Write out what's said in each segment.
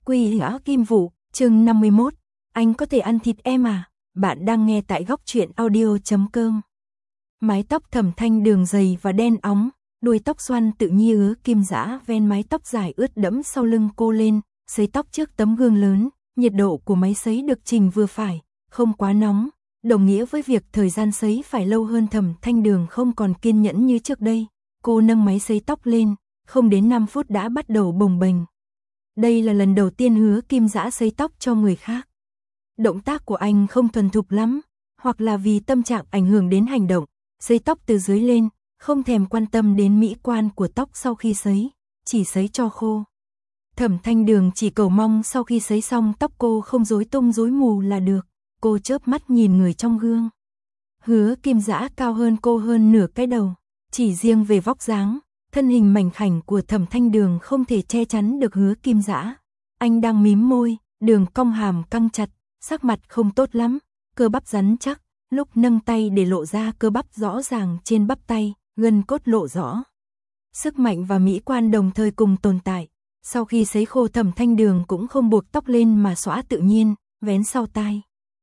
Quỷ Gã Kim Vũ, chương 51, anh có thể ăn thịt em à? Bạn đang nghe tại góc truyện audio.com. Mái tóc Thẩm Thanh Đường dày và đen óng, đuôi tóc xoăn tự nhiên ứa kim dã ven mái tóc dài ướt đẫm sau lưng cô lên, sấy tóc trước tấm gương lớn, nhiệt độ của máy sấy được chỉnh vừa phải, không quá nóng, đồng nghĩa với việc thời gian sấy phải lâu hơn. Thẩm Thanh Đường không còn kiên nhẫn như trước đây, cô nâng máy sấy tóc lên, không đến 5 phút đã bắt đầu bồng bềnh. Đây là lần đầu tiên Hứa Kim Dã sấy tóc cho người khác. Động tác của anh không thuần thục lắm, hoặc là vì tâm trạng ảnh hưởng đến hành động, sấy tóc từ dưới lên, không thèm quan tâm đến mỹ quan của tóc sau khi sấy, chỉ sấy cho khô. Thẩm Thanh Đường chỉ cầu mong sau khi sấy xong tóc cô không rối tung rối mù là được. Cô chớp mắt nhìn người trong gương. Hứa Kim Dã cao hơn cô hơn nửa cái đầu, chỉ riêng về vóc dáng, thân hình mảnh khảnh của Thẩm Thanh Đường không thể che chắn được Hứa Kim Dã. Anh đang mím môi, đường cong hàm căng chặt, sắc mặt không tốt lắm, cơ bắp rắn chắc, lúc nâng tay để lộ ra cơ bắp rõ ràng trên bắp tay, gân cốt lộ rõ. Sức mạnh và mỹ quan đồng thời cùng tồn tại. Sau khi sấy khô Thẩm Thanh Đường cũng không buộc tóc lên mà xõa tự nhiên, vén sau tai.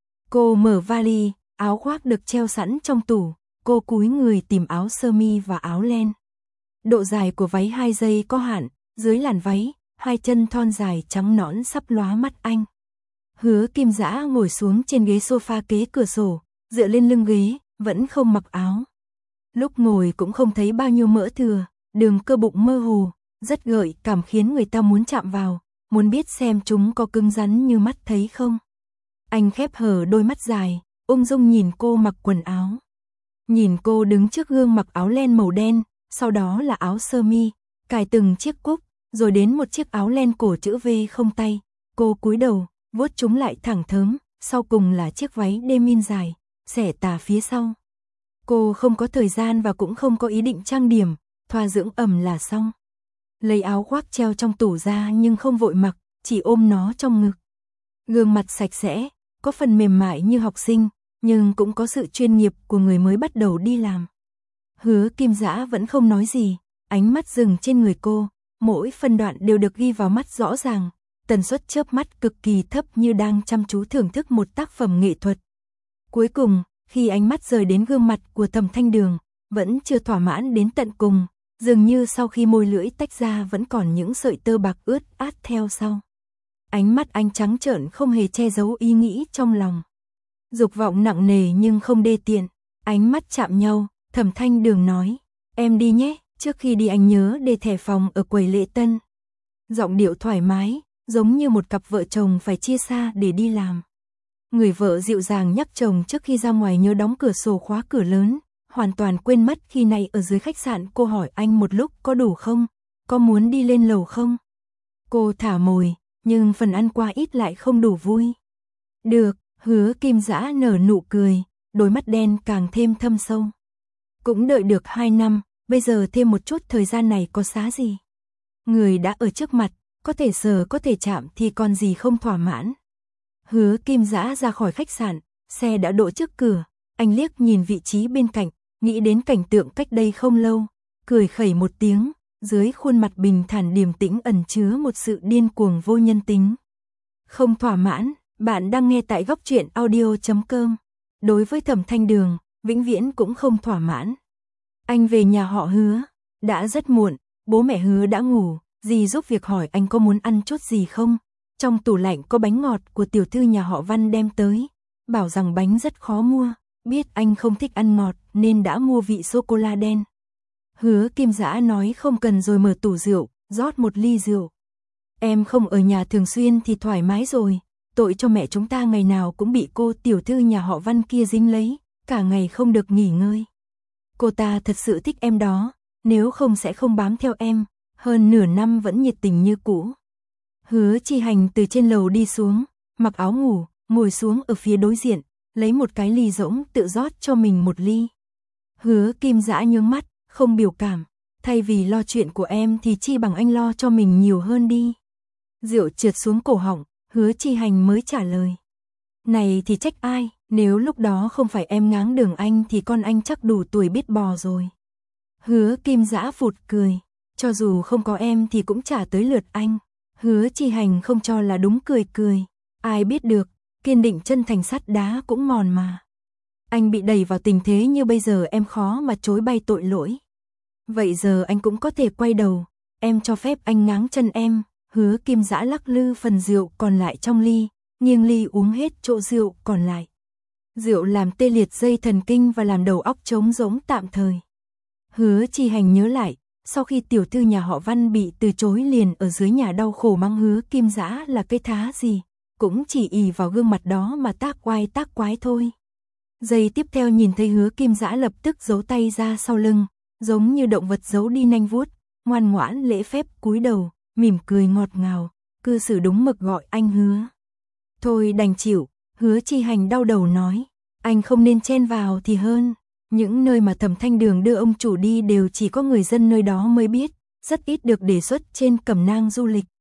Cô mở vali, áo khoác được treo sẵn trong tủ, cô cúi người tìm áo sơ mi và áo len. Độ dài của váy 2 giây có hạn, dưới làn váy, hai chân thon dài trắng nõn sắp lóa mắt anh. Hứa Kim Dã ngồi xuống trên ghế sofa kế cửa sổ, dựa lên lưng ghế, vẫn không mặc áo. Lúc ngồi cũng không thấy bao nhiêu mỡ thừa, đường cơ bụng mơ hồ, rất gợi cảm khiến người ta muốn chạm vào, muốn biết xem chúng có cứng rắn như mắt thấy không. Anh khép hờ đôi mắt dài, ung dung nhìn cô mặc quần áo. Nhìn cô đứng trước gương mặc áo len màu đen, sau đó là áo sơ mi, cài từng chiếc cúc, rồi đến một chiếc áo len cổ chữ V không tay. Cô cúi đầu, vuốt chúng lại thẳng thớm, sau cùng là chiếc váy denim dài, xẻ tà phía sau. Cô không có thời gian và cũng không có ý định trang điểm, thoa dưỡng ẩm là xong. Lấy áo khoác treo trong tủ ra nhưng không vội mặc, chỉ ôm nó trong ngực. Gương mặt sạch sẽ, có phần mềm mại như học sinh, nhưng cũng có sự chuyên nghiệp của người mới bắt đầu đi làm. Hứa Kim Dã vẫn không nói gì, ánh mắt dừng trên người cô, mỗi phân đoạn đều được ghi vào mắt rõ ràng, tần suất chớp mắt cực kỳ thấp như đang chăm chú thưởng thức một tác phẩm nghệ thuật. Cuối cùng, khi ánh mắt rời đến gương mặt của Thẩm Thanh Đường, vẫn chưa thỏa mãn đến tận cùng, dường như sau khi môi lưỡi tách ra vẫn còn những sợi tơ bạc ướt át theo sau. Ánh mắt anh trắng trợn không hề che giấu ý nghĩ trong lòng. Dục vọng nặng nề nhưng không đê tiện, ánh mắt chạm nhau, Thẩm Thanh Đường nói, em đi nhé, trước khi đi anh nhớ để thẻ phòng ở quầy lễ tân. Giọng điệu thoải mái, giống như một cặp vợ chồng phải chia xa để đi làm. Người vợ dịu dàng nhắc chồng trước khi ra ngoài nhớ đóng cửa sổ khóa cửa lớn, hoàn toàn quên mất khi này ở dưới khách sạn cô hỏi anh một lúc có đủ không, có muốn đi lên lầu không. Cô thả mồi, nhưng phần ăn qua ít lại không đủ vui. Được, Hứa Kim Dã nở nụ cười, đôi mắt đen càng thêm thâm sâu. Cũng đợi được 2 năm, bây giờ thêm một chút thời gian này có xá gì. Người đã ở trước mặt, có thể sờ có thể chạm thì còn gì không thỏa mãn. Hứa Kim Dã ra khỏi khách sạn, xe đã đỗ trước cửa, anh liếc nhìn vị trí bên cạnh, nghĩ đến cảnh tượng cách đây không lâu, cười khẩy một tiếng, dưới khuôn mặt bình thản điềm tĩnh ẩn chứa một sự điên cuồng vô nhân tính. Không thỏa mãn, bạn đang nghe tại góc truyện audio.com. Đối với Thẩm Thanh Đường, vĩnh viễn cũng không thỏa mãn. Anh về nhà họ Hứa, đã rất muộn, bố mẹ Hứa đã ngủ, dì giúp việc hỏi anh có muốn ăn chút gì không. Trong tủ lạnh có bánh ngọt của tiểu thư nhà họ Văn đem tới, bảo rằng bánh rất khó mua, biết anh không thích ăn ngọt nên đã mua vị sô-cô-la đen. Hứa Kim Dã nói không cần rồi mở tủ rượu, rót một ly rượu. Em không ở nhà thường xuyên thì thoải mái rồi, tội cho mẹ chúng ta ngày nào cũng bị cô tiểu thư nhà họ Văn kia dính lấy, cả ngày không được nghỉ ngơi. Cô ta thật sự thích em đó, nếu không sẽ không bám theo em, hơn nửa năm vẫn nhiệt tình như cũ. Hứa Chi Hành từ trên lầu đi xuống, mặc áo ngủ, ngồi xuống ở phía đối diện, lấy một cái ly rỗng tự rót cho mình một ly. Hứa Kim Dã nhướng mắt, không biểu cảm, thay vì lo chuyện của em thì chi bằng anh lo cho mình nhiều hơn đi. Rượu trượt xuống cổ họng, Hứa Chi Hành mới trả lời. Này thì trách ai, nếu lúc đó không phải em ngáng đường anh thì con anh chắc đủ tuổi biết bò rồi. Hứa Kim Dã phụt cười, cho dù không có em thì cũng chả tới lượt anh. Hứa Chi Hành không cho là đúng cười cười. Ai biết được, kiên định chân thành sắt đá cũng mòn mà. Anh bị đẩy vào tình thế như bây giờ em khó mà chối bay tội lỗi. Vậy giờ anh cũng có thể quay đầu, em cho phép anh ngáng chân em. Hứa Kim Dã lắc lư phần rượu còn lại trong ly, nghiêng ly uống hết chỗ rượu còn lại. Rượu làm tê liệt dây thần kinh và làm đầu óc trống rỗng tạm thời. Hứa Chi Hành nhớ lại, sau khi tiểu thư nhà họ Văn bị từ chối liền ở dưới nhà đau khổ mắng Hứa Kim Dã là cái thá gì, cũng chỉ ì vào gương mặt đó mà tác quái thôi. Giây tiếp theo nhìn thấy Hứa Kim Dã lập tức giấu tay ra sau lưng, giống như động vật giấu đi nanh vuốt, ngoan ngoãn lễ phép cúi đầu, mỉm cười ngọt ngào, cư xử đúng mực gọi anh Hứa. Thôi đành chịu, Hứa Chi Hành đau đầu nói, anh không nên chen vào thì hơn. Những nơi mà Thẩm Thanh Đường đưa ông chủ đi đều chỉ có người dân nơi đó mới biết, rất ít được đề xuất trên cẩm nang du lịch.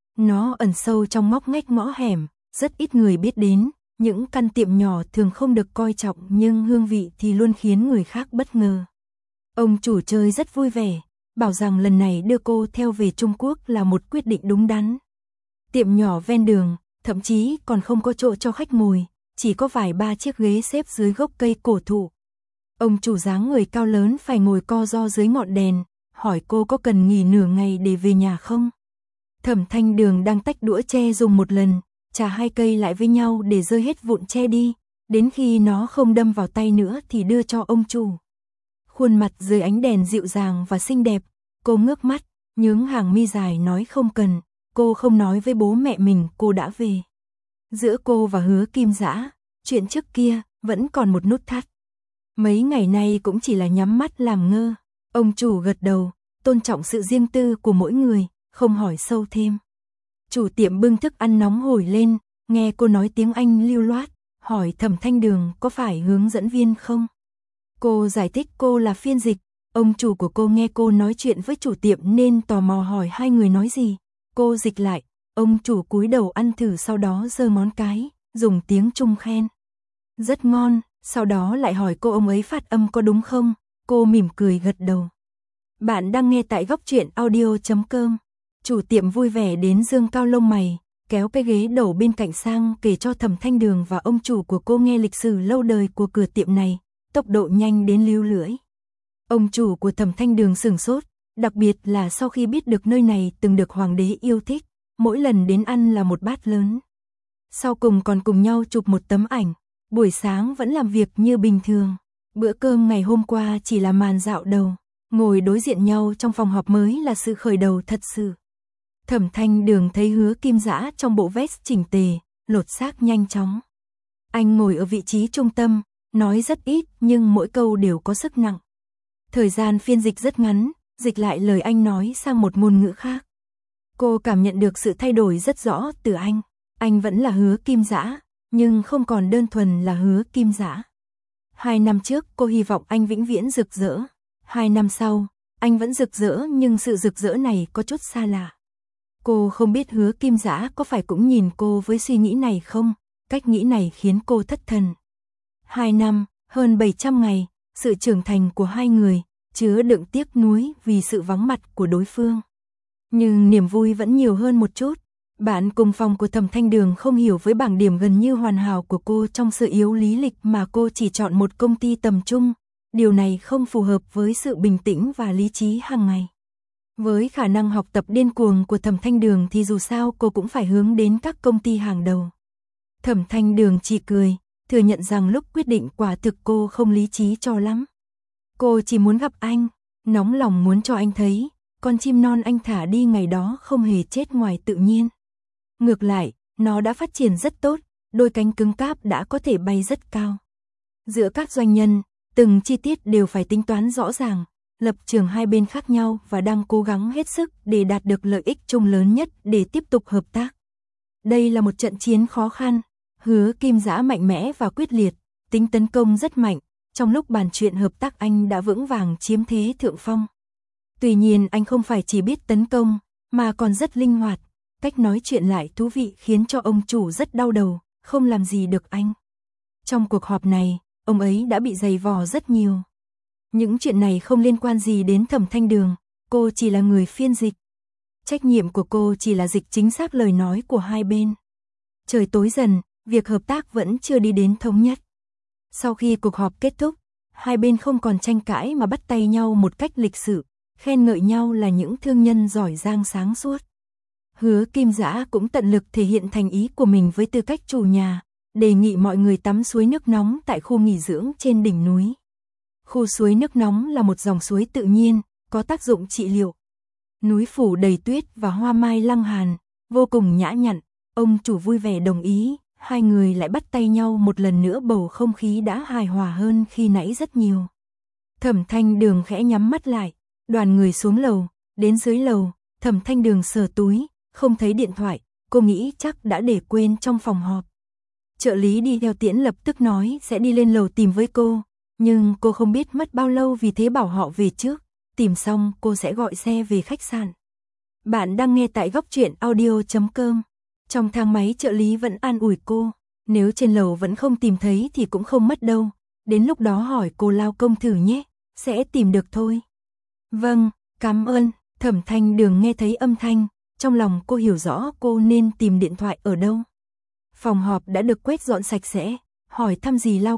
Nó ẩn sâu trong ngóc ngách ngõ hẻm, rất ít người biết đến, những căn tiệm nhỏ thường không được coi trọng nhưng hương vị thì luôn khiến người khác bất ngờ. Ông chủ chơi rất vui vẻ, bảo rằng lần này đưa cô theo về Trung Quốc là một quyết định đúng đắn. Tiệm nhỏ ven đường, thậm chí còn không có chỗ cho khách ngồi, chỉ có vài ba chiếc ghế xếp dưới gốc cây cổ thụ. Ông chủ dáng người cao lớn phải ngồi co ro dưới ngọn đèn, hỏi cô có cần nghỉ nửa ngày để về nhà không? Thẩm Thanh Đường đang tách đũa tre dùng một lần, chà hai cây lại với nhau để rơi hết vụn tre đi, đến khi nó không đâm vào tay nữa thì đưa cho ông chủ. Khuôn mặt dưới ánh đèn dịu dàng và xinh đẹp, cô ngước mắt, nhướng hàng mi dài nói không cần, cô không nói với bố mẹ mình cô đã về. Giữa cô và Hứa Kim Dã, chuyện trước kia vẫn còn một nút thắt. Mấy ngày nay cũng chỉ là nhắm mắt làm ngơ. Ông chủ gật đầu, tôn trọng sự riêng tư của mỗi người, không hỏi sâu thêm. Chủ tiệm bưng thức ăn nóng hổi lên, nghe cô nói tiếng Anh lưu loát, hỏi Thẩm Thanh Đường có phải hướng dẫn viên không? Cô giải thích cô là phiên dịch, ông chủ của cô nghe cô nói chuyện với chủ tiệm nên tò mò hỏi hai người nói gì. Cô dịch lại, ông chủ cúi đầu ăn thử sau đó giơ ngón cái, dùng tiếng Trung khen. Rất ngon, sau đó lại hỏi cô ông ấy phát âm có đúng không, cô mỉm cười gật đầu. Bạn đang nghe tại góc truyện audio.com. Chủ tiệm vui vẻ đến dương cao lông mày, kéo cái ghế đầu bên cạnh sang kể cho Thẩm Thanh Đường và ông chủ của cô nghe lịch sử lâu đời của cửa tiệm này, tốc độ nhanh đến líu lưỡi. Ông chủ của Thẩm Thanh Đường sửng sốt, đặc biệt là sau khi biết được nơi này từng được hoàng đế yêu thích, mỗi lần đến ăn là một bát lớn. Sau cùng còn cùng nhau chụp một tấm ảnh, buổi sáng vẫn làm việc như bình thường. Bữa cơm ngày hôm qua chỉ là màn dạo đầu, ngồi đối diện nhau trong phòng họp mới là sự khởi đầu thật sự. Thẩm Thanh Đường thấy Hứa Kim Dã trong bộ vest chỉnh tề, lột xác nhanh chóng. Anh ngồi ở vị trí trung tâm, nói rất ít nhưng mỗi câu đều có sức nặng. Thời gian phiên dịch rất ngắn, dịch lại lời anh nói sang một ngôn ngữ khác. Cô cảm nhận được sự thay đổi rất rõ từ anh. Anh vẫn là Hứa Kim Dã, nhưng không còn đơn thuần là Hứa Kim Dã. 2 năm trước cô hy vọng anh vĩnh viễn rực rỡ. 2 năm sau, anh vẫn rực rỡ nhưng sự rực rỡ này có chút xa lạ. Cô không biết Hứa Kim Dã có phải cũng nhìn cô với suy nghĩ này không, cách nghĩ này khiến cô thất thần. 2 năm, hơn 700 ngày, sự trưởng thành của hai người, chứa đựng tiếc nuối vì sự vắng mặt của đối phương. Nhưng niềm vui vẫn nhiều hơn một chút. Bạn cùng phòng của Thẩm Thanh Đường không hiểu với bảng điểm gần như hoàn hảo của cô trong sự yếu lý lịch mà cô chỉ chọn một công ty tầm trung. Điều này không phù hợp với sự bình tĩnh và lý trí hàng ngày. Với khả năng học tập điên cuồng của Thẩm Thanh Đường thì dù sao cô cũng phải hướng đến các công ty hàng đầu. Thẩm Thanh Đường chỉ cười, thừa nhận rằng lúc quyết định quả thực cô không lý trí cho lắm. Cô chỉ muốn gặp anh, nóng lòng muốn cho anh thấy, con chim non anh thả đi ngày đó không hề chết ngoài tự nhiên. Ngược lại, nó đã phát triển rất tốt, đôi cánh cứng cáp đã có thể bay rất cao. Giữa các doanh nhân, từng chi tiết đều phải tính toán rõ ràng, lập trường hai bên khác nhau và đang cố gắng hết sức để đạt được lợi ích chung lớn nhất để tiếp tục hợp tác. Đây là một trận chiến khó khăn, Hứa Kim Dã mạnh mẽ và quyết liệt, tính tấn công rất mạnh, trong lúc bàn chuyện hợp tác anh đã vững vàng chiếm thế thượng phong. Tuy nhiên anh không phải chỉ biết tấn công, mà còn rất linh hoạt, cách nói chuyện lại thú vị khiến cho ông chủ rất đau đầu, không làm gì được anh. Trong cuộc họp này, ông ấy đã bị giày vò rất nhiều. Những chuyện này không liên quan gì đến Thẩm Thanh Đường, cô chỉ là người phiên dịch. Trách nhiệm của cô chỉ là dịch chính xác lời nói của hai bên. Trời tối dần, việc hợp tác vẫn chưa đi đến thống nhất. Sau khi cuộc họp kết thúc, hai bên không còn tranh cãi mà bắt tay nhau một cách lịch sự, khen ngợi nhau là những thương nhân giỏi giang sáng suốt. Hứa Kim Dã cũng tận lực thể hiện thành ý của mình với tư cách chủ nhà, đề nghị mọi người tắm suối nước nóng tại khu nghỉ dưỡng trên đỉnh núi. Khu suối nước nóng là một dòng suối tự nhiên, có tác dụng trị liệu. Núi phủ đầy tuyết và hoa mai lăng hàn, vô cùng nhã nhặn, ông chủ vui vẻ đồng ý, hai người lại bắt tay nhau một lần nữa, bầu không khí đã hài hòa hơn khi nãy rất nhiều. Thẩm Thanh Đường khẽ nhắm mắt lại, đoàn người xuống lầu, đến dưới lầu, Thẩm Thanh Đường sờ túi, không thấy điện thoại, cô nghĩ chắc đã để quên trong phòng họp. Trợ lý đi theo tiễn lập tức nói sẽ đi lên lầu tìm với cô, nhưng cô không biết mất bao lâu vì thế bảo họ về trước, tìm xong cô sẽ gọi xe về khách sạn. Bạn đang nghe tại góc truyện audio.com. Trong thang máy trợ lý vẫn an ủi cô, nếu trên lầu vẫn không tìm thấy thì cũng không mất đâu, đến lúc đó hỏi cô lao công thử nhé, sẽ tìm được thôi. Vâng, cảm ơn. Thẩm Thanh Đường nghe thấy âm thanh, trong lòng cô hiểu rõ cô nên tìm điện thoại ở đâu. Phòng họp đã được quét dọn sạch sẽ, hỏi thăm dì lao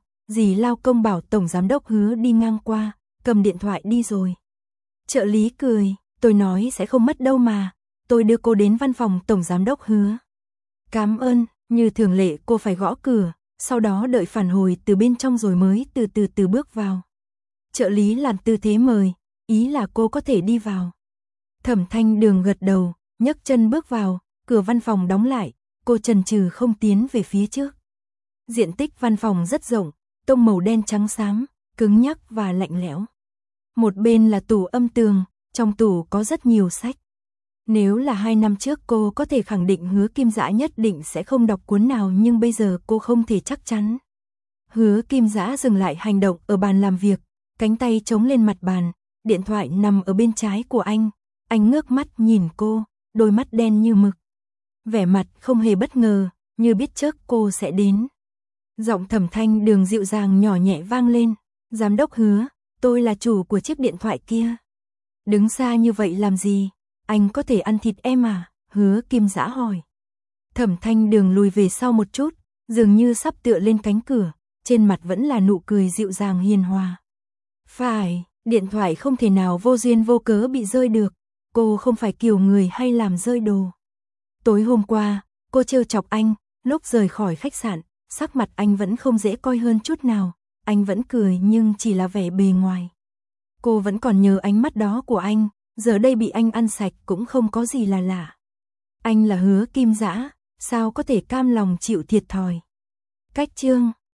công bảo tổng giám đốc Hứa đi ngang qua, cầm điện thoại đi rồi. Trợ lý cười, tôi nói sẽ không mất đâu mà, tôi đưa cô đến văn phòng tổng giám đốc Hứa. Cảm ơn. Như thường lệ cô phải gõ cửa, sau đó đợi phản hồi từ bên trong rồi mới từ từ bước vào. Trợ lý làm tư thế mời, ý là cô có thể đi vào. Thẩm Thanh Đường gật đầu, nhấc chân bước vào, cửa văn phòng đóng lại, cô chần chừ không tiến về phía trước. Diện tích văn phòng rất rộng, tông màu đen trắng xám, cứng nhắc và lạnh lẽo. Một bên là tủ âm tường, trong tủ có rất nhiều sách. Nếu là 2 năm trước cô có thể khẳng định Hứa Kim Dã nhất định sẽ không đọc cuốn nào, nhưng bây giờ cô không thể chắc chắn. Hứa Kim Dã dừng lại hành động ở bàn làm việc, cánh tay chống lên mặt bàn, điện thoại nằm ở bên trái của anh ngước mắt nhìn cô, đôi mắt đen như mực. Vẻ mặt không hề bất ngờ, như biết trước cô sẽ đến. Giọng Thẩm Thanh Đường dịu dàng nhỏ nhẹ vang lên, giám đốc Hứa, tôi là chủ của chiếc điện thoại kia. Đứng xa như vậy làm gì? Anh có thể ăn thịt em à? Hứa Kim Dã hỏi. Thẩm Thanh Đường lùi về sau một chút, dường như sắp tựa lên cánh cửa, trên mặt vẫn là nụ cười dịu dàng hiền hòa. Phải, điện thoại không thể nào vô duyên vô cớ bị rơi được, cô không phải kiểu người hay làm rơi đồ. Tối hôm qua, cô trêu chọc anh, lúc rời khỏi khách sạn, sắc mặt anh vẫn không dễ coi hơn chút nào, anh vẫn cười nhưng chỉ là vẻ bề ngoài. Cô vẫn còn nhớ ánh mắt đó của anh, giờ đây bị anh ăn sạch cũng không có gì là lạ. Anh là Hứa Kim Dã, sao có thể cam lòng chịu thiệt thòi. Cách chương